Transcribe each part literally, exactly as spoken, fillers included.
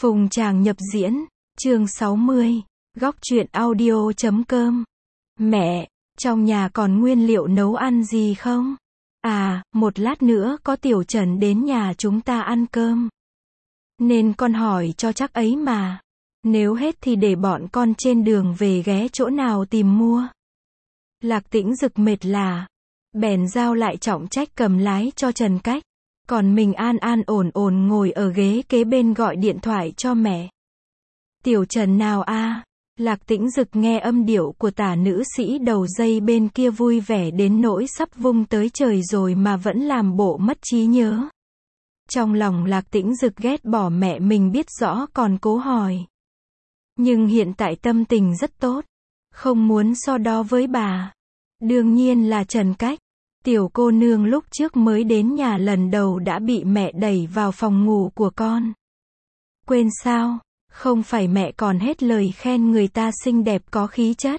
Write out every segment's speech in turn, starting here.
Phùng Tràng nhập diễn, chương sáu mươi, góc truyện audio chấm com. Mẹ, trong nhà còn nguyên liệu nấu ăn gì không? À, một lát nữa có Tiểu Trần đến nhà chúng ta ăn cơm. Nên con hỏi cho chắc ấy mà. Nếu hết thì để bọn con trên đường về ghé chỗ nào tìm mua. Lạc Tĩnh Dực mệt lả, bèn giao lại trọng trách cầm lái cho Trần Cách. Còn mình an an ổn ổn ngồi ở ghế kế bên gọi điện thoại cho mẹ. Tiểu Trần nào a? Lạc Tĩnh Dực nghe âm điệu của tả nữ sĩ đầu dây bên kia vui vẻ đến nỗi sắp vung tới trời rồi mà vẫn làm bộ mất trí nhớ. Trong lòng Lạc Tĩnh Dực ghét bỏ mẹ mình biết rõ còn cố hỏi. Nhưng hiện tại tâm tình rất tốt, không muốn so đo với bà. Đương nhiên là Trần Cách. Tiểu cô nương lúc trước mới đến nhà lần đầu đã bị mẹ đẩy vào phòng ngủ của con. Quên sao? Không phải mẹ còn hết lời khen người ta xinh đẹp có khí chất.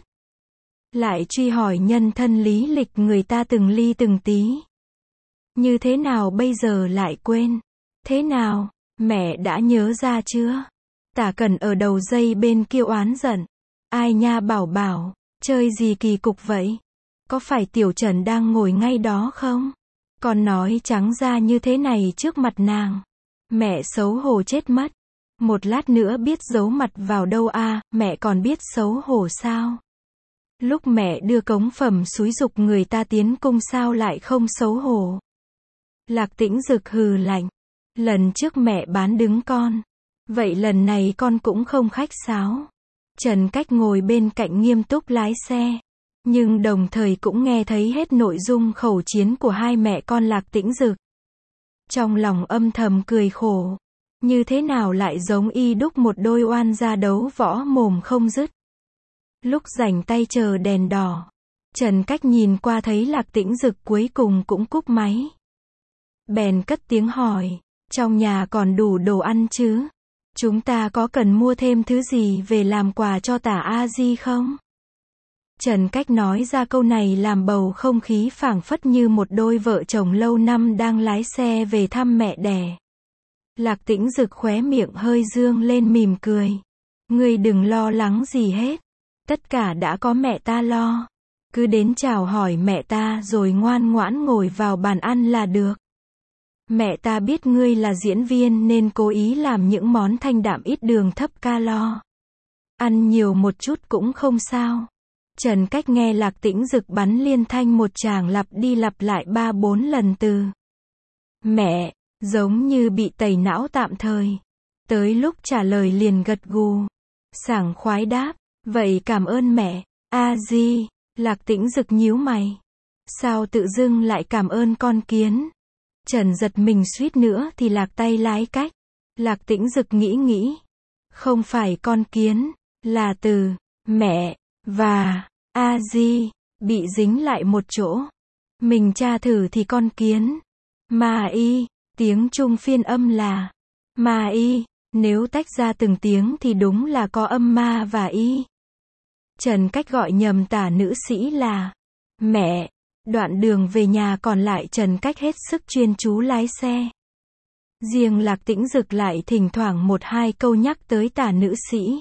Lại truy hỏi nhân thân lý lịch người ta từng ly từng tí. Như thế nào bây giờ lại quên? Thế nào? Mẹ đã nhớ ra chưa? Tả Cần ở đầu dây bên kia oán giận. Ai nha Bảo Bảo, chơi gì kỳ cục vậy? Có phải Tiểu Trần đang ngồi ngay đó không? Con nói trắng ra như thế này trước mặt nàng. Mẹ xấu hổ chết mất. Một lát nữa biết giấu mặt vào đâu a, à, mẹ còn biết xấu hổ sao? Lúc mẹ đưa cống phẩm xúi giục người ta tiến cung sao lại không xấu hổ? Lạc Tĩnh Dực hừ lạnh. Lần trước mẹ bán đứng con. Vậy lần này con cũng không khách sáo. Trần Cách ngồi bên cạnh nghiêm túc lái xe. Nhưng đồng thời cũng nghe thấy hết nội dung khẩu chiến của hai mẹ con Lạc Tĩnh Dực. Trong lòng âm thầm cười khổ. Như thế nào lại giống y đúc một đôi oan gia đấu võ mồm không dứt. Lúc rảnh tay chờ đèn đỏ, Trần Cách nhìn qua thấy Lạc Tĩnh Dực cuối cùng cũng cúp máy. Bèn cất tiếng hỏi, trong nhà còn đủ đồ ăn chứ? Chúng ta có cần mua thêm thứ gì về làm quà cho tả A Di không? Trần Cách nói ra câu này làm bầu không khí phảng phất như một đôi vợ chồng lâu năm đang lái xe về thăm mẹ đẻ. Lạc Tĩnh Dực khóe miệng hơi dương lên mỉm cười. Ngươi đừng lo lắng gì hết. Tất cả đã có mẹ ta lo. Cứ đến chào hỏi mẹ ta rồi ngoan ngoãn ngồi vào bàn ăn là được. Mẹ ta biết ngươi là diễn viên nên cố ý làm những món thanh đạm ít đường thấp calo. Ăn nhiều một chút cũng không sao. Trần Cách nghe Lạc Tĩnh Dực bắn liên thanh một tràng lặp đi lặp lại ba bốn lần từ mẹ, giống như bị tẩy não tạm thời. Tới lúc trả lời liền gật gù, sảng khoái đáp, vậy cảm ơn mẹ. A Di. Lạc Tĩnh Dực nhíu mày. Sao tự dưng lại cảm ơn con kiến? Trần giật mình suýt nữa thì lạc tay lái cách. Lạc Tĩnh Dực nghĩ nghĩ. Không phải con kiến, là từ mẹ và A Di bị dính lại một chỗ. Mình tra thử thì con kiến. Ma y, tiếng Trung phiên âm là ma y, nếu tách ra từng tiếng thì đúng là có âm ma và y. Trần Cách gọi nhầm tả nữ sĩ là mẹ. Đoạn đường về nhà còn lại Trần Cách hết sức chuyên chú lái xe. Riêng Lạc Tĩnh Dực lại thỉnh thoảng một hai câu nhắc tới tả nữ sĩ.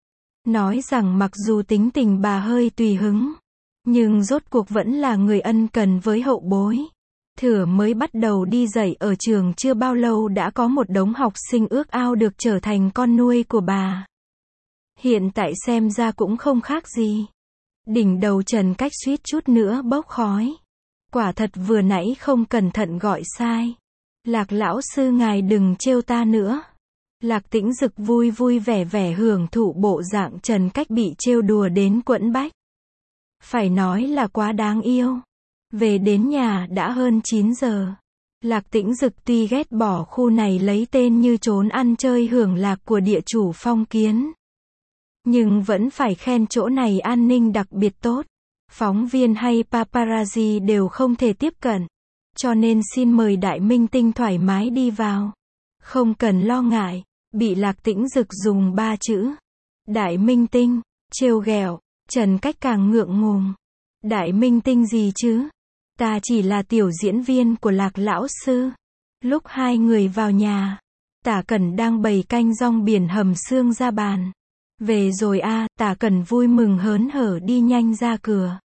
Nói rằng mặc dù tính tình bà hơi tùy hứng, nhưng rốt cuộc vẫn là người ân cần với hậu bối. Thửa mới bắt đầu đi dạy ở trường chưa bao lâu đã có một đống học sinh ước ao được trở thành con nuôi của bà. Hiện tại xem ra cũng không khác gì. Đỉnh đầu Trần Cách suýt chút nữa bốc khói. Quả thật vừa nãy không cẩn thận gọi sai. Lạc lão sư ngài đừng trêu ta nữa. Lạc Tĩnh Dực vui vui vẻ vẻ hưởng thụ bộ dạng Trần Cách bị trêu đùa đến quẫn bách. Phải nói là quá đáng yêu. Về đến nhà đã hơn chín giờ. Lạc Tĩnh Dực tuy ghét bỏ khu này lấy tên như trốn ăn chơi hưởng lạc của địa chủ Phong Kiến. Nhưng vẫn phải khen chỗ này an ninh đặc biệt tốt. Phóng viên hay paparazzi đều không thể tiếp cận. Cho nên xin mời đại minh tinh thoải mái đi vào. Không cần lo ngại, bị Lạc Tĩnh Dực dùng ba chữ đại minh tinh trêu ghẹo, Trần Cách càng ngượng ngùng. Đại minh tinh gì chứ? Ta chỉ là tiểu diễn viên của Lạc lão sư. Lúc hai người vào nhà, Tả Cẩn đang bày canh rong biển hầm xương ra bàn. Về rồi a, à, Tả Cẩn vui mừng hớn hở đi nhanh ra cửa.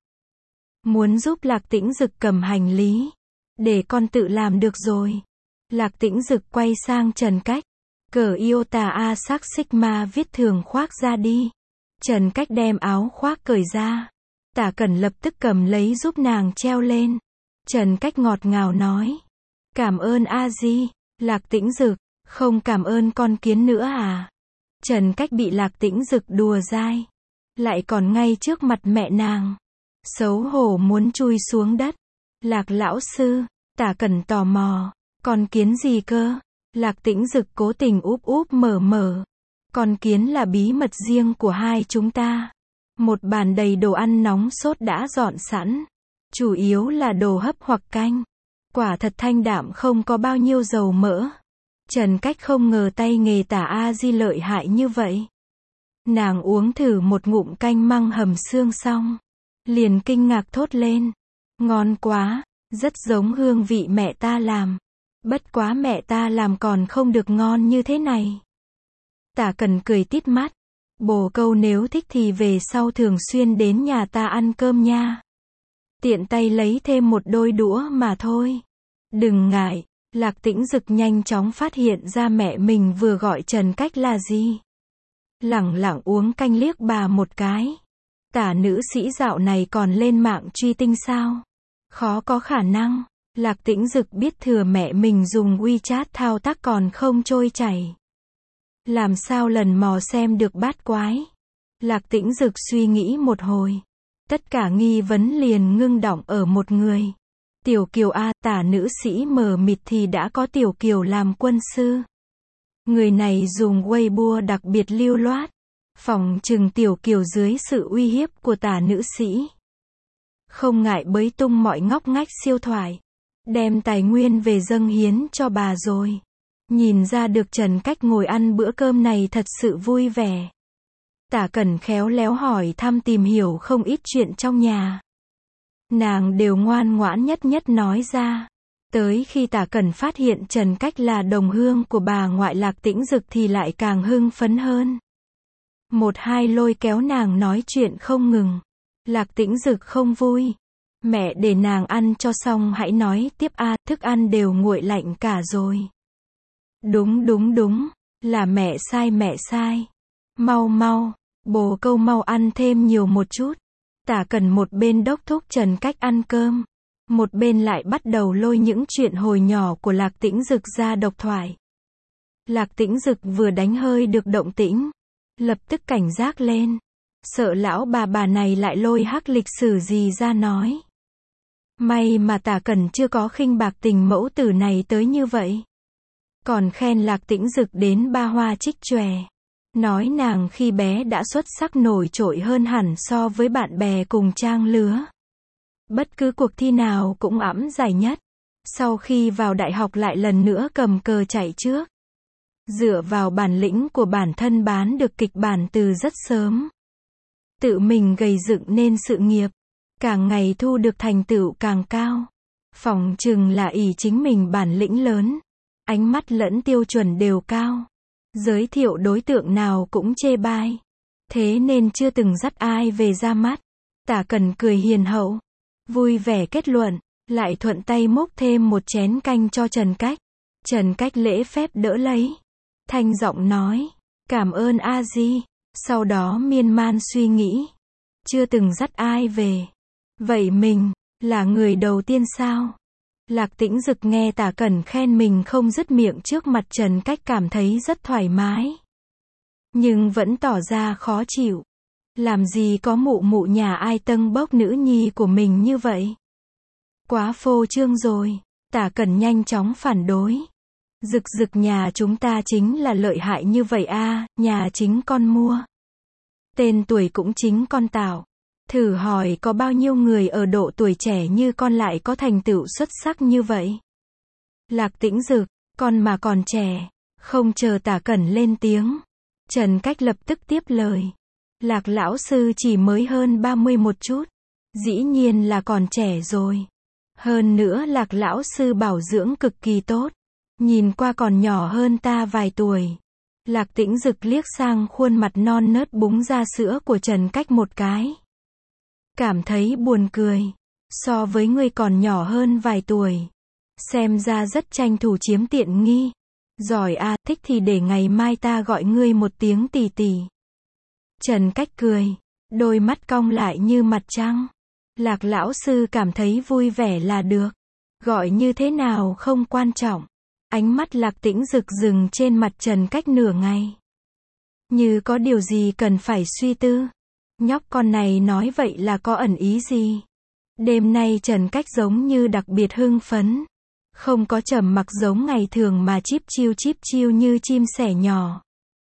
Muốn giúp Lạc Tĩnh Dực cầm hành lý. Để con tự làm được rồi. Lạc Tĩnh Dực quay sang Trần Cách. Cởi Iota A sắc Sigma viết thường khoác ra đi. Trần Cách đem áo khoác cởi ra. Tả Cẩn lập tức cầm lấy giúp nàng treo lên. Trần Cách ngọt ngào nói. Cảm ơn A Di. Lạc Tĩnh Dực. Không cảm ơn con kiến nữa à? Trần Cách bị Lạc Tĩnh Dực đùa dai. Lại còn ngay trước mặt mẹ nàng. Xấu hổ muốn chui xuống đất. Lạc lão sư. Tả Cẩn tò mò. Con kiến gì cơ? Lạc Tĩnh Dực cố tình úp úp mở mở. Con kiến là bí mật riêng của hai chúng ta. Một bàn đầy đồ ăn nóng sốt đã dọn sẵn. Chủ yếu là đồ hấp hoặc canh. Quả thật thanh đạm không có bao nhiêu dầu mỡ. Trần Cách không ngờ tay nghề Tả A Di lợi hại như vậy. Nàng uống thử một ngụm canh măng hầm xương xong. Liền kinh ngạc thốt lên. Ngon quá, rất giống hương vị mẹ ta làm. Bất quá mẹ ta làm còn không được ngon như thế này. Tả Cẩn cười tít mắt. Bồ câu nếu thích thì về sau thường xuyên đến nhà ta ăn cơm nha. Tiện tay lấy thêm một đôi đũa mà thôi. Đừng ngại. Lạc Tĩnh Dực nhanh chóng phát hiện ra mẹ mình vừa gọi Trần Cách là gì. Lẳng lặng uống canh liếc bà một cái. Tả nữ sĩ dạo này còn lên mạng truy tinh sao? Khó có khả năng. Lạc Tĩnh Dực biết thừa mẹ mình dùng WeChat thao tác còn không trôi chảy. Làm sao lần mò xem được bát quái? Lạc Tĩnh Dực suy nghĩ một hồi. Tất cả nghi vấn liền ngưng đọng ở một người. Tiểu Kiều A, Tả nữ sĩ mờ mịt thì đã có Tiểu Kiều làm quân sư. Người này dùng Weibo đặc biệt lưu loát. Phòng trừng Tiểu Kiều dưới sự uy hiếp của Tả nữ sĩ. Không ngại bới tung mọi ngóc ngách siêu thoại. Đem tài nguyên về dâng hiến cho bà rồi. Nhìn ra được Trần Cách ngồi ăn bữa cơm này thật sự vui vẻ. Tả Cẩn khéo léo hỏi thăm tìm hiểu không ít chuyện trong nhà. Nàng đều ngoan ngoãn nhất nhất nói ra. Tới khi Tả Cẩn phát hiện Trần Cách là đồng hương của bà ngoại Lạc Tĩnh Dực thì lại càng hưng phấn hơn. Một hai lôi kéo nàng nói chuyện không ngừng. Lạc Tĩnh Dực không vui. Mẹ để nàng ăn cho xong hãy nói tiếp a, thức ăn đều nguội lạnh cả rồi. Đúng đúng đúng, là mẹ sai mẹ sai. Mau mau, bồ câu mau ăn thêm nhiều một chút. Tả Cẩn một bên đốc thúc Trần Cách ăn cơm. Một bên lại bắt đầu lôi những chuyện hồi nhỏ của Lạc Tĩnh Dực ra độc thoại. Lạc Tĩnh Dực vừa đánh hơi được động tĩnh. Lập tức cảnh giác lên. Sợ lão bà bà này lại lôi hắc lịch sử gì ra nói. May mà Tả Cẩn chưa có khinh bạc tình mẫu tử này tới như vậy. Còn khen Lạc Tĩnh Dực đến ba hoa trích chòe. Nói nàng khi bé đã xuất sắc nổi trội hơn hẳn so với bạn bè cùng trang lứa. Bất cứ cuộc thi nào cũng ẵm giải nhất. Sau khi vào đại học lại lần nữa cầm cờ chạy trước. Dựa vào bản lĩnh của bản thân bán được kịch bản từ rất sớm. Tự mình gầy dựng nên sự nghiệp. Càng ngày thu được thành tựu càng cao. Phỏng chừng là ỷ chính mình bản lĩnh lớn. Ánh mắt lẫn tiêu chuẩn đều cao. Giới thiệu đối tượng nào cũng chê bai. Thế nên chưa từng dắt ai về ra mắt. Tả Cẩn cười hiền hậu. Vui vẻ kết luận. Lại thuận tay múc thêm một chén canh cho Trần Cách. Trần Cách lễ phép đỡ lấy. Thanh giọng nói. Cảm ơn A Di. Sau đó miên man suy nghĩ. Chưa từng dắt ai về. Vậy mình, là người đầu tiên sao? Lạc Tĩnh Dực nghe Tả Cẩn khen mình không dứt miệng trước mặt Trần Cách cảm thấy rất thoải mái. Nhưng vẫn tỏ ra khó chịu. Làm gì có mụ mụ nhà ai tâng bốc nữ nhi của mình như vậy? Quá phô trương rồi. Tả Cẩn nhanh chóng phản đối. Dực Dực nhà chúng ta chính là lợi hại như vậy a, nhà chính con mua. Tên tuổi cũng chính con tạo. Thử hỏi có bao nhiêu người ở độ tuổi trẻ như con lại có thành tựu xuất sắc như vậy? Lạc Tĩnh Dực, con mà còn trẻ. Không chờ Tả Cẩn lên tiếng. Trần Cách lập tức tiếp lời. Lạc lão sư chỉ mới hơn ba mươi một chút. Dĩ nhiên là còn trẻ rồi. Hơn nữa Lạc lão sư bảo dưỡng cực kỳ tốt. Nhìn qua còn nhỏ hơn ta vài tuổi. Lạc Tĩnh Dực liếc sang khuôn mặt non nớt búng ra sữa của Trần Cách một cái. Cảm thấy buồn cười. So với ngươi còn nhỏ hơn vài tuổi. Xem ra rất tranh thủ chiếm tiện nghi. Giỏi à, thích thì để ngày mai ta gọi ngươi một tiếng tỷ tỷ. Trần Cách cười. Đôi mắt cong lại như mặt trăng. Lạc lão sư cảm thấy vui vẻ là được. Gọi như thế nào không quan trọng. Ánh mắt Lạc Tĩnh Dực dừng trên mặt Trần Cách nửa ngày. Như có điều gì cần phải suy tư. Nhóc con này nói vậy là có ẩn ý gì? Đêm nay Trần Cách giống như đặc biệt hưng phấn. Không có trầm mặc giống ngày thường mà chíp chiu chíp chiu như chim sẻ nhỏ.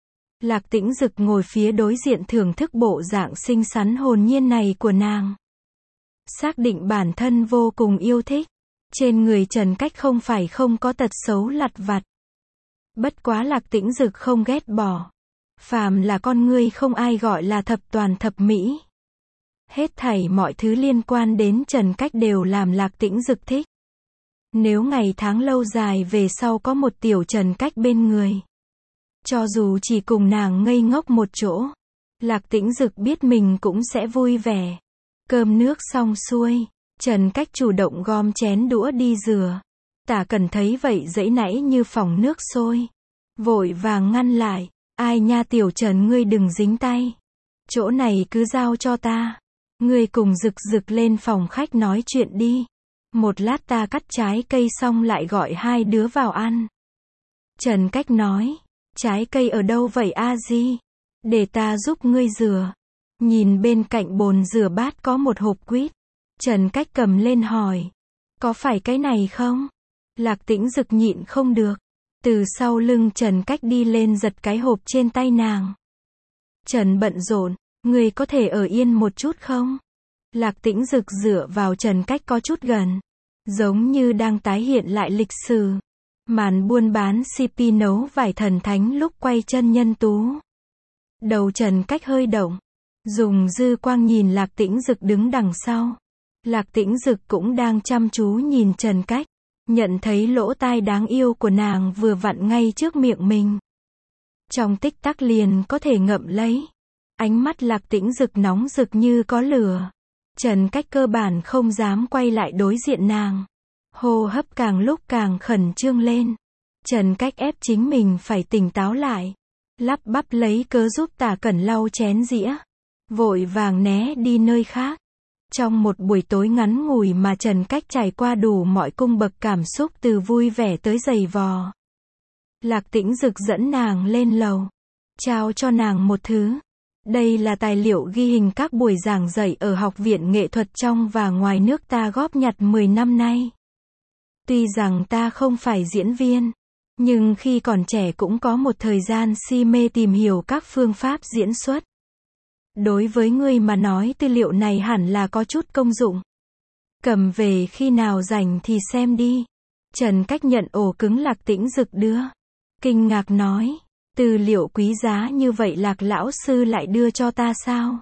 Lạc Tĩnh Dực ngồi phía đối diện thưởng thức bộ dạng xinh xắn hồn nhiên này của nàng. Xác định bản thân vô cùng yêu thích. Trên người Trần Cách không phải không có tật xấu lặt vặt. Bất quá Lạc Tĩnh Dực không ghét bỏ. Phàm là con ngươi không ai gọi là thập toàn thập mỹ. Hết thảy mọi thứ liên quan đến Trần Cách đều làm Lạc Tĩnh Dực thích. Nếu ngày tháng lâu dài về sau có một tiểu Trần Cách bên người. Cho dù chỉ cùng nàng ngây ngốc một chỗ. Lạc Tĩnh Dực biết mình cũng sẽ vui vẻ. Cơm nước xong xuôi. Trần Cách chủ động gom chén đũa đi rửa. Tả Cần thấy vậy giãy nãy như phỏng nước sôi. Vội vàng ngăn lại. Ai nha tiểu Trần ngươi đừng dính tay. Chỗ này cứ giao cho ta. Ngươi cùng Dực Dực lên phòng khách nói chuyện đi. Một lát ta cắt trái cây xong lại gọi hai đứa vào ăn. Trần Cách nói. Trái cây ở đâu vậy a di? Để ta giúp ngươi rửa. Nhìn bên cạnh bồn rửa bát có một hộp quýt. Trần Cách cầm lên hỏi. Có phải cái này không? Lạc Tĩnh Dực nhịn không được. Từ sau lưng Trần Cách đi lên giật cái hộp trên tay nàng. Trần bận rộn. Người có thể ở yên một chút không? Lạc Tĩnh Dực dựa vào Trần Cách có chút gần. Giống như đang tái hiện lại lịch sử. Màn buôn bán xê pê nấu vải thần thánh lúc quay chân nhân tú. Đầu Trần Cách hơi động. Dùng dư quang nhìn Lạc Tĩnh Dực đứng đằng sau. Lạc Tĩnh Dực cũng đang chăm chú nhìn Trần Cách. Nhận thấy lỗ tai đáng yêu của nàng vừa vặn ngay trước miệng mình. Trong tích tắc liền có thể ngậm lấy. Ánh mắt Lạc Tĩnh Dực nóng rực như có lửa. Trần Cách cơ bản không dám quay lại đối diện nàng. Hô hấp càng lúc càng khẩn trương lên. Trần Cách ép chính mình phải tỉnh táo lại. Lắp bắp lấy cớ giúp Tả Cẩn lau chén dĩa. Vội vàng né đi nơi khác. Trong một buổi tối ngắn ngủi mà Trần Cách trải qua đủ mọi cung bậc cảm xúc từ vui vẻ tới dày vò. Lạc Tĩnh Dực dẫn nàng lên lầu. Trao cho nàng một thứ. Đây là tài liệu ghi hình các buổi giảng dạy ở Học viện Nghệ thuật trong và ngoài nước ta góp nhặt mười năm nay. Tuy rằng ta không phải diễn viên, nhưng khi còn trẻ cũng có một thời gian si mê tìm hiểu các phương pháp diễn xuất. Đối với ngươi mà nói tư liệu này hẳn là có chút công dụng. Cầm về khi nào rảnh thì xem đi. Trần Cách nhận ổ cứng Lạc Tĩnh Dực đưa. Kinh ngạc nói. Tư liệu quý giá như vậy Lạc lão sư lại đưa cho ta sao?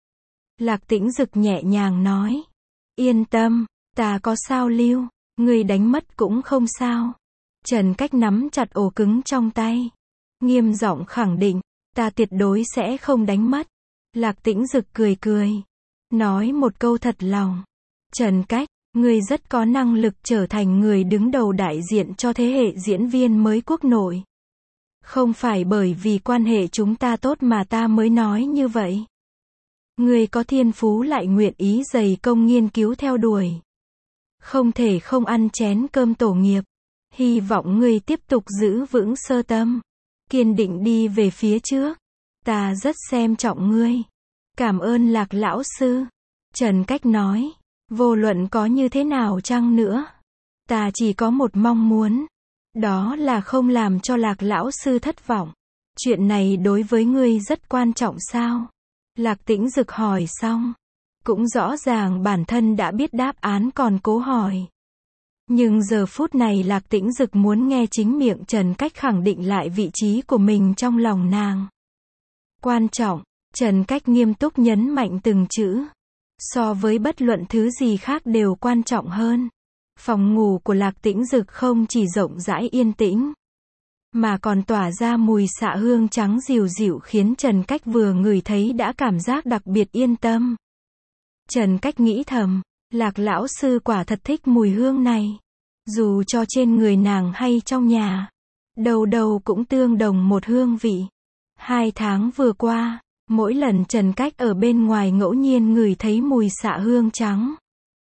Lạc Tĩnh Dực nhẹ nhàng nói. Yên tâm, ta có sao lưu. Ngươi đánh mất cũng không sao. Trần Cách nắm chặt ổ cứng trong tay. Nghiêm giọng khẳng định. Ta tuyệt đối sẽ không đánh mất. Lạc Tĩnh Dực cười cười. Nói một câu thật lòng. Trần Cách, ngươi rất có năng lực trở thành người đứng đầu đại diện cho thế hệ diễn viên mới quốc nội. Không phải bởi vì quan hệ chúng ta tốt mà ta mới nói như vậy. Ngươi có thiên phú lại nguyện ý dày công nghiên cứu theo đuổi. Không thể không ăn chén cơm tổ nghiệp. Hy vọng ngươi tiếp tục giữ vững sơ tâm. Kiên định đi về phía trước. Ta rất xem trọng ngươi. Cảm ơn Lạc lão sư. Trần Cách nói. Vô luận có như thế nào chăng nữa. Ta chỉ có một mong muốn. Đó là không làm cho Lạc lão sư thất vọng. Chuyện này đối với ngươi rất quan trọng sao? Lạc Tĩnh Dực hỏi xong. Cũng rõ ràng bản thân đã biết đáp án còn cố hỏi. Nhưng giờ phút này Lạc Tĩnh Dực muốn nghe chính miệng Trần Cách khẳng định lại vị trí của mình trong lòng nàng. Quan trọng. Trần Cách nghiêm túc nhấn mạnh từng chữ. So với bất luận thứ gì khác đều quan trọng hơn. Phòng ngủ của Lạc Tĩnh Dực không chỉ rộng rãi yên tĩnh, mà còn tỏa ra mùi xạ hương trắng dịu dịu khiến Trần Cách vừa ngửi thấy đã cảm giác đặc biệt yên tâm. Trần Cách nghĩ thầm, Lạc lão sư quả thật thích mùi hương này. Dù cho trên người nàng hay trong nhà, đâu đâu cũng tương đồng một hương vị. Hai tháng vừa qua, mỗi lần Trần Cách ở bên ngoài ngẫu nhiên ngửi thấy mùi xạ hương trắng,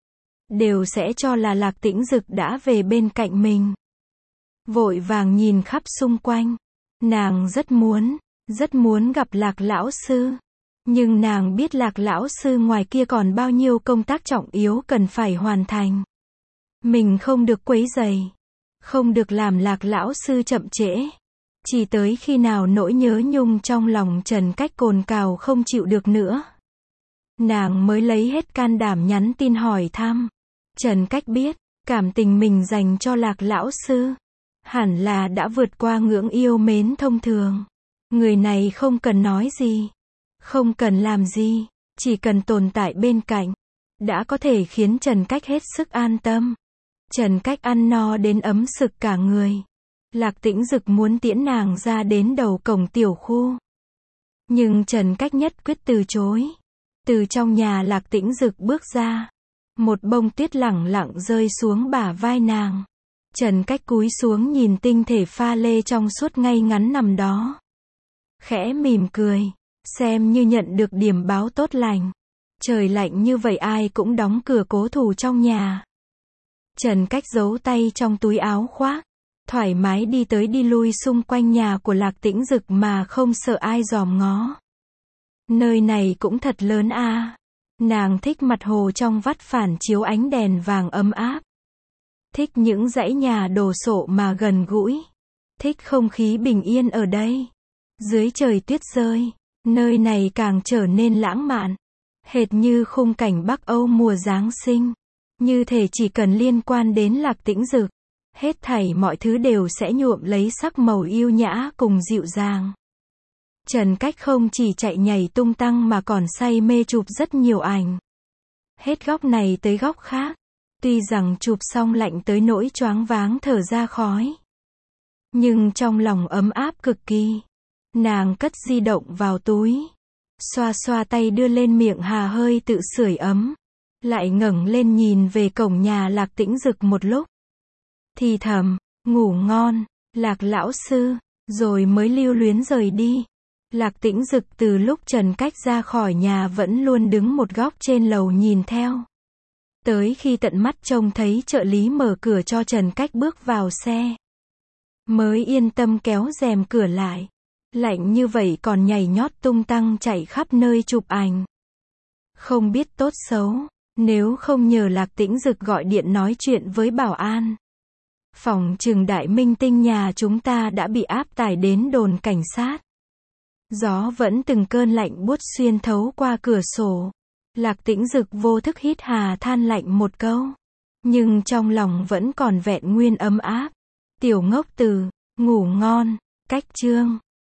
đều sẽ cho là Lạc Tĩnh Dực đã về bên cạnh mình. Vội vàng nhìn khắp xung quanh. Nàng rất muốn, rất muốn gặp Lạc lão sư. Nhưng nàng biết Lạc lão sư ngoài kia còn bao nhiêu công tác trọng yếu cần phải hoàn thành. Mình không được quấy rầy, không được làm Lạc lão sư chậm trễ. Chỉ tới khi nào nỗi nhớ nhung trong lòng Trần Cách cồn cào không chịu được nữa, nàng mới lấy hết can đảm nhắn tin hỏi thăm. Trần Cách biết, cảm tình mình dành cho Lạc lão sư hẳn là đã vượt qua ngưỡng yêu mến thông thường. Người này không cần nói gì, không cần làm gì, chỉ cần tồn tại bên cạnh, đã có thể khiến Trần Cách hết sức an tâm. Trần Cách ăn no đến ấm sực cả người. Lạc Tĩnh Dực muốn tiễn nàng ra đến đầu cổng tiểu khu, nhưng Trần Cách nhất quyết từ chối. Từ trong nhà Lạc Tĩnh Dực bước ra, một bông tuyết lẳng lặng rơi xuống bả vai nàng. Trần Cách cúi xuống nhìn tinh thể pha lê trong suốt ngay ngắn nằm đó, khẽ mỉm cười, xem như nhận được điểm báo tốt lành. Trời lạnh như vậy ai cũng đóng cửa cố thủ trong nhà. Trần Cách giấu tay trong túi áo khoác, thoải mái đi tới đi lui xung quanh nhà của Lạc Tĩnh Dực mà không sợ ai dòm ngó. Nơi này cũng thật lớn a. À. Nàng thích mặt hồ trong vắt phản chiếu ánh đèn vàng ấm áp. Thích những dãy nhà đồ sộ mà gần gũi. Thích không khí bình yên ở đây. Dưới trời tuyết rơi, nơi này càng trở nên lãng mạn. Hệt như khung cảnh Bắc Âu mùa Giáng sinh. Như thể chỉ cần liên quan đến Lạc Tĩnh Dực, hết thảy mọi thứ đều sẽ nhuộm lấy sắc màu yêu nhã cùng dịu dàng. Trần Cách không chỉ chạy nhảy tung tăng mà còn say mê chụp rất nhiều ảnh. Hết góc này tới góc khác. Tuy rằng chụp xong lạnh tới nỗi choáng váng thở ra khói, nhưng trong lòng ấm áp cực kỳ. Nàng cất di động vào túi, xoa xoa tay đưa lên miệng hà hơi tự sưởi ấm, lại ngẩng lên nhìn về cổng nhà Lạc Tĩnh Dực một lúc. Thì thầm, ngủ ngon, Lạc lão sư, rồi mới lưu luyến rời đi. Lạc Tĩnh Dực từ lúc Trần Cách ra khỏi nhà vẫn luôn đứng một góc trên lầu nhìn theo. Tới khi tận mắt trông thấy trợ lý mở cửa cho Trần Cách bước vào xe, mới yên tâm kéo rèm cửa lại. Lạnh như vậy còn nhảy nhót tung tăng chạy khắp nơi chụp ảnh. Không biết tốt xấu, nếu không nhờ Lạc Tĩnh Dực gọi điện nói chuyện với bảo an, phỏng chừng đại minh tinh nhà chúng ta đã bị áp tải đến đồn cảnh sát. Gió vẫn từng cơn lạnh buốt xuyên thấu qua cửa sổ. Lạc Tĩnh Dực vô thức hít hà than lạnh một câu, nhưng trong lòng vẫn còn vẹn nguyên ấm áp. Tiểu ngốc từ, ngủ ngon, cách chương.